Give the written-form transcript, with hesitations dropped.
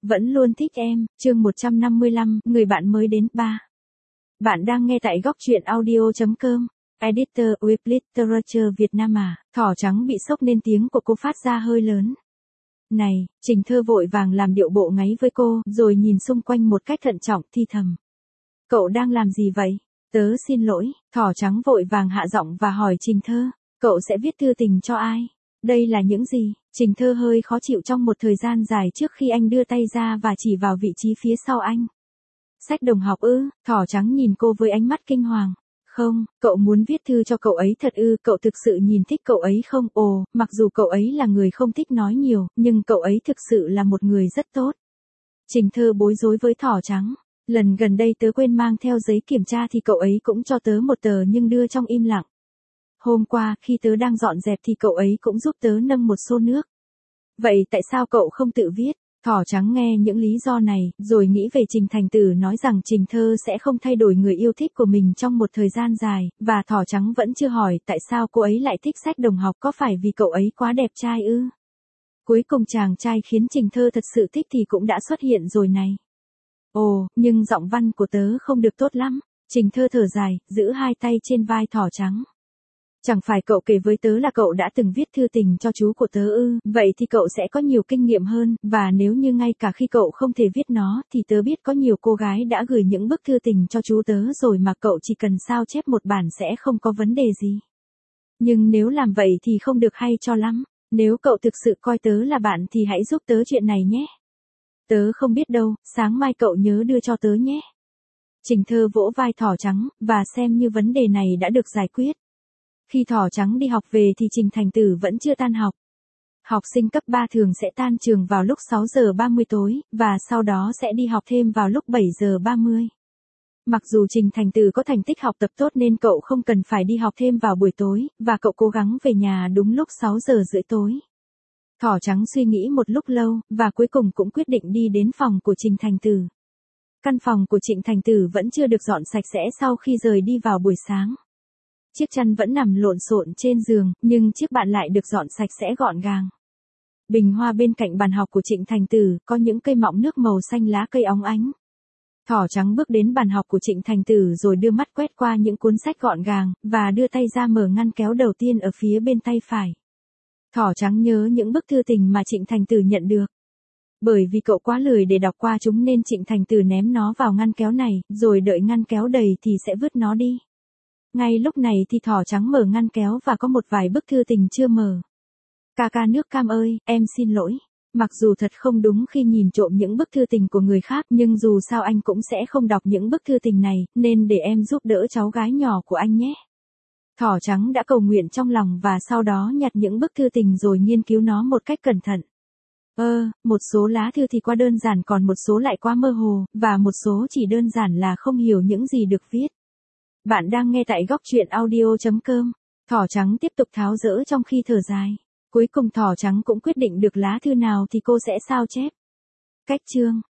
Vẫn luôn thích em, chương 155, người bạn mới đến 3. Bạn đang nghe tại góc truyện audio.com. Editor with Literature Việt Nam à, thỏ trắng bị sốc nên tiếng của cô phát ra hơi lớn. Này, Trình Thơ vội vàng làm điệu bộ ngáy với cô, rồi nhìn xung quanh một cách thận trọng thi thầm. Cậu đang làm gì vậy? Tớ xin lỗi, thỏ trắng vội vàng hạ giọng và hỏi Trình Thơ, cậu sẽ viết thư tình cho ai? Đây là những gì? Trình Thơ hơi khó chịu trong một thời gian dài trước khi anh đưa tay ra và chỉ vào vị trí phía sau anh. Sách đồng học ư? Thỏ trắng nhìn cô với ánh mắt kinh hoàng. Không, cậu muốn viết thư cho cậu ấy thật ư? Cậu thực sự nhìn thích cậu ấy không? Ồ, mặc dù cậu ấy là người không thích nói nhiều, nhưng cậu ấy thực sự là một người rất tốt. Trình Thơ bối rối với thỏ trắng. Lần gần đây tớ quên mang theo giấy kiểm tra thì cậu ấy cũng cho tớ một tờ nhưng đưa trong im lặng. Hôm qua, khi tớ đang dọn dẹp thì cậu ấy cũng giúp tớ nâng một xô nước. Vậy tại sao cậu không tự viết? Thỏ trắng nghe những lý do này, rồi nghĩ về Trình Thành Tử nói rằng Trình Thơ sẽ không thay đổi người yêu thích của mình trong một thời gian dài, và thỏ trắng vẫn chưa hỏi tại sao cô ấy lại thích sách đồng học, có phải vì cậu ấy quá đẹp trai ư? Cuối cùng chàng trai khiến Trình Thơ thật sự thích thì cũng đã xuất hiện rồi này. Ồ, nhưng giọng văn của tớ không được tốt lắm. Trình Thơ thở dài, giữ hai tay trên vai thỏ trắng. Chẳng phải cậu kể với tớ là cậu đã từng viết thư tình cho chú của tớ ư? Vậy thì cậu sẽ có nhiều kinh nghiệm hơn, và nếu như ngay cả khi cậu không thể viết nó, thì tớ biết có nhiều cô gái đã gửi những bức thư tình cho chú tớ rồi mà cậu chỉ cần sao chép một bản sẽ không có vấn đề gì. Nhưng nếu làm vậy thì không được hay cho lắm. Nếu cậu thực sự coi tớ là bạn thì hãy giúp tớ chuyện này nhé. Tớ không biết đâu, sáng mai cậu nhớ đưa cho tớ nhé. Trình Thơ vỗ vai thỏ trắng, và xem như vấn đề này đã được giải quyết. Khi thỏ trắng đi học về thì Trình Thành Tử vẫn chưa tan học. Học sinh cấp 3 thường sẽ tan trường vào lúc 6 giờ 30 tối, và sau đó sẽ đi học thêm vào lúc 7 giờ 30. Mặc dù Trình Thành Tử có thành tích học tập tốt nên cậu không cần phải đi học thêm vào buổi tối, và cậu cố gắng về nhà đúng lúc 6 giờ rưỡi tối. Thỏ trắng suy nghĩ một lúc lâu, và cuối cùng cũng quyết định đi đến phòng của Trình Thành Tử. Căn phòng của Trịnh Thành Tử vẫn chưa được dọn sạch sẽ sau khi rời đi vào buổi sáng. Chiếc chăn vẫn nằm lộn xộn trên giường, nhưng chiếc bàn lại được dọn sạch sẽ gọn gàng. Bình hoa bên cạnh bàn học của Trịnh Thành Tử, có những cây mọng nước màu xanh lá cây óng ánh. Thỏ trắng bước đến bàn học của Trịnh Thành Tử rồi đưa mắt quét qua những cuốn sách gọn gàng, và đưa tay ra mở ngăn kéo đầu tiên ở phía bên tay phải. Thỏ trắng nhớ những bức thư tình mà Trịnh Thành Tử nhận được. Bởi vì cậu quá lười để đọc qua chúng nên Trịnh Thành Tử ném nó vào ngăn kéo này, rồi đợi ngăn kéo đầy thì sẽ vứt nó đi. Ngay lúc này thì thỏ trắng mở ngăn kéo và có một vài bức thư tình chưa mở. Ca ca nước cam ơi, em xin lỗi. Mặc dù thật không đúng khi nhìn trộm những bức thư tình của người khác, nhưng dù sao anh cũng sẽ không đọc những bức thư tình này, nên để em giúp đỡ cháu gái nhỏ của anh nhé. Thỏ trắng đã cầu nguyện trong lòng và sau đó nhặt những bức thư tình rồi nghiên cứu nó một cách cẩn thận. Một số lá thư thì quá đơn giản, còn một số lại quá mơ hồ, và một số chỉ đơn giản là không hiểu những gì được viết. Bạn đang nghe tại góc truyện audio.com. Thỏ trắng tiếp tục tháo dỡ trong khi thở dài. Cuối cùng thỏ trắng cũng quyết định được lá thư nào thì cô sẽ sao chép. Cách chương.